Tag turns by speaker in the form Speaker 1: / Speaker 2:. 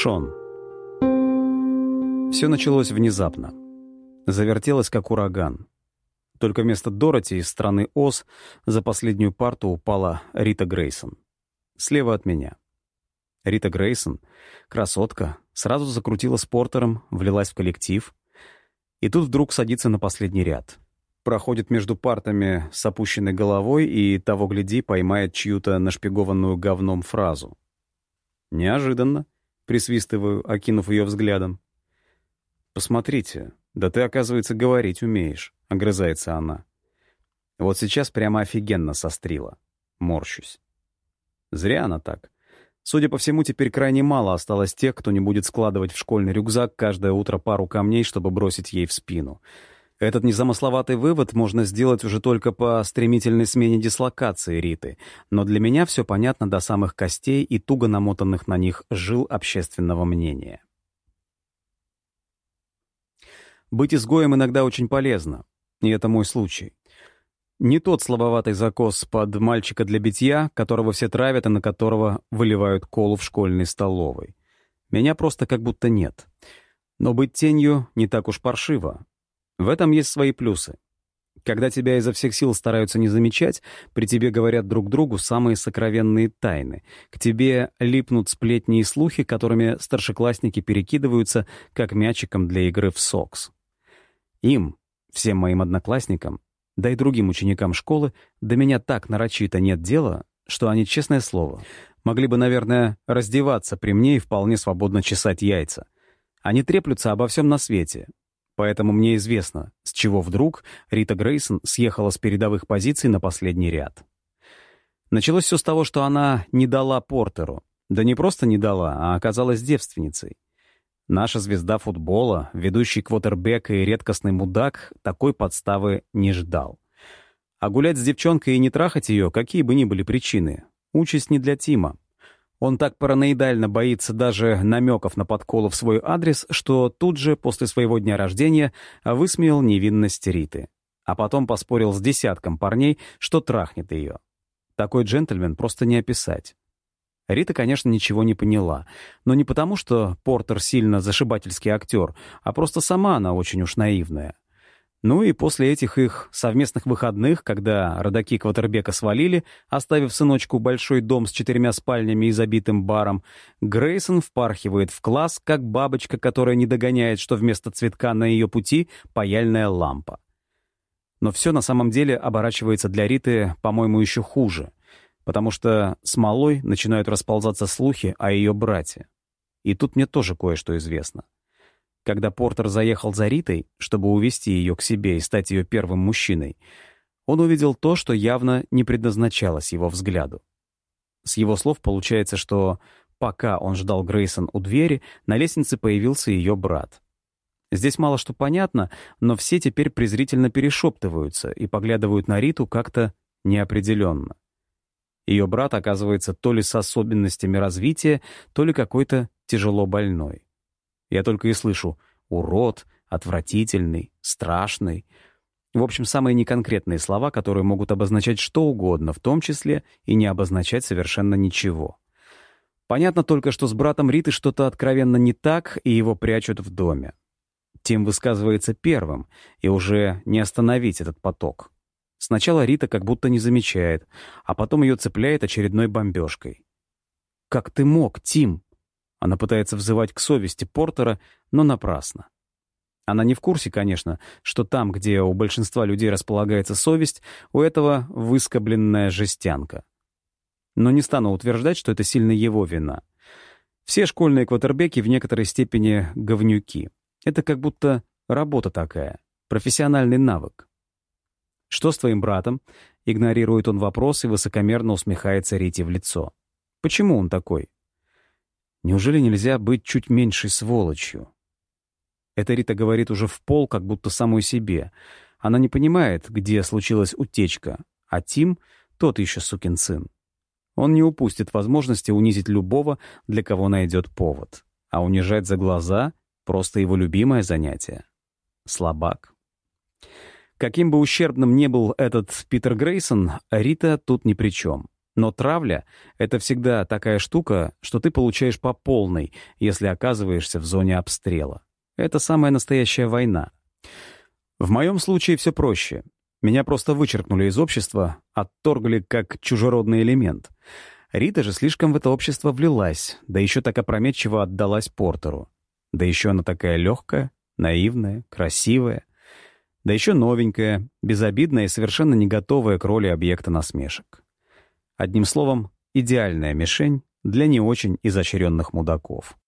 Speaker 1: Шон. Все началось внезапно. Завертелось, как ураган. Только вместо Дороти из страны Оз за последнюю парту упала Рита Грейсон. Слева от меня. Рита Грейсон, красотка, сразу закрутила с Портером, влилась в коллектив. И тут вдруг садится на последний ряд. Проходит между партами с опущенной головой и, того гляди, поймает чью-то нашпигованную говном фразу. «Неожиданно», — присвистываю, окинув ее взглядом. «Посмотрите, да ты, оказывается, говорить умеешь», — огрызается она. Вот сейчас прямо офигенно сострила. Морщусь. Зря она так. Судя по всему, теперь крайне мало осталось тех, кто не будет складывать в школьный рюкзак каждое утро пару камней, чтобы бросить ей в спину. Этот незамысловатый вывод можно сделать уже только по стремительной смене дислокации Риты, но для меня все понятно до самых костей и туго намотанных на них жил общественного мнения. Быть изгоем иногда очень полезно, и это мой случай. Не тот слабоватый закос под мальчика для битья, которого все травят и на которого выливают колу в школьной столовой. Меня просто как будто нет. Но быть тенью не так уж паршиво. В этом есть свои плюсы. Когда тебя изо всех сил стараются не замечать, при тебе говорят друг другу самые сокровенные тайны. К тебе липнут сплетни и слухи, которыми старшеклассники перекидываются, как мячиком для игры в сокс. Им, всем моим одноклассникам, да и другим ученикам школы, до меня так нарочито нет дела, что они, честное слово, могли бы, наверное, раздеваться при мне и вполне свободно чесать яйца. Они треплются обо всем на свете. Поэтому мне известно, с чего вдруг Рита Грейсон съехала с передовых позиций на последний ряд. Началось все с того, что она не дала Портеру. Да не просто не дала, а оказалась девственницей. Наша звезда футбола, ведущий квотербек и редкостный мудак, такой подставы не ждал. А гулять с девчонкой и не трахать ее, какие бы ни были причины, участь не для Тима. Он так параноидально боится даже намеков на подколы в свой адрес, что тут же, после своего дня рождения, высмеял невинность Риты. А потом поспорил с десятком парней, что трахнет ее. Такой джентльмен просто не описать. Рита, конечно, ничего не поняла. Но не потому, что Портер сильно зашибательский актер, а просто сама она очень уж наивная. Ну и после этих их совместных выходных, когда родаки квотербека свалили, оставив сыночку большой дом с 4 спальнями и забитым баром, Грейсон впархивает в класс, как бабочка, которая не догоняет, что вместо цветка на ее пути паяльная лампа. Но все на самом деле оборачивается для Риты, по-моему, еще хуже, потому что смолой начинают расползаться слухи о ее брате. И тут мне тоже кое-что известно. Когда Портер заехал за Ритой, чтобы увести ее к себе и стать ее первым мужчиной, он увидел то, что явно не предназначалось его взгляду. С его слов получается, что пока он ждал Грейсон у двери, на лестнице появился ее брат. Здесь мало что понятно, но все теперь презрительно перешептываются и поглядывают на Риту как-то неопределенно. Ее брат оказывается то ли с особенностями развития, то ли какой-то тяжело больной. Я только и слышу «урод», «отвратительный», «страшный». В общем, самые неконкретные слова, которые могут обозначать что угодно, в том числе и не обозначать совершенно ничего. Понятно только, что с братом Риты что-то откровенно не так, и его прячут в доме. Тим высказывается первым, и уже не остановить этот поток. Сначала Рита как будто не замечает, а потом ее цепляет очередной бомбежкой. «Как ты мог, Тим?» Она пытается взывать к совести Портера, но напрасно. Она не в курсе, конечно, что там, где у большинства людей располагается совесть, у этого выскобленная жестянка. Но не стану утверждать, что это сильно его вина. Все школьные квотербеки в некоторой степени говнюки. Это как будто работа такая, профессиональный навык. «Что с твоим братом?» — игнорирует он вопрос и высокомерно усмехается Рите в лицо. «Почему он такой?» Неужели нельзя быть чуть меньшей сволочью? Это Рита говорит уже в пол, как будто самой себе. Она не понимает, где случилась утечка, а Тим — тот еще сукин сын. Он не упустит возможности унизить любого, для кого найдет повод. А унижать за глаза — просто его любимое занятие. Слабак. Каким бы ущербным ни был этот Питер Грейсон, Рита тут ни при чем. Но травля — это всегда такая штука, что ты получаешь по полной, если оказываешься в зоне обстрела. Это самая настоящая война. В моем случае все проще. Меня просто вычеркнули из общества, отторгли как чужеродный элемент. Рита же слишком в это общество влилась, да еще так опрометчиво отдалась Портеру. Да еще она такая легкая, наивная, красивая. Да еще новенькая, безобидная и совершенно не готовая к роли объекта насмешек. Одним словом, идеальная мишень для не очень изощренных мудаков.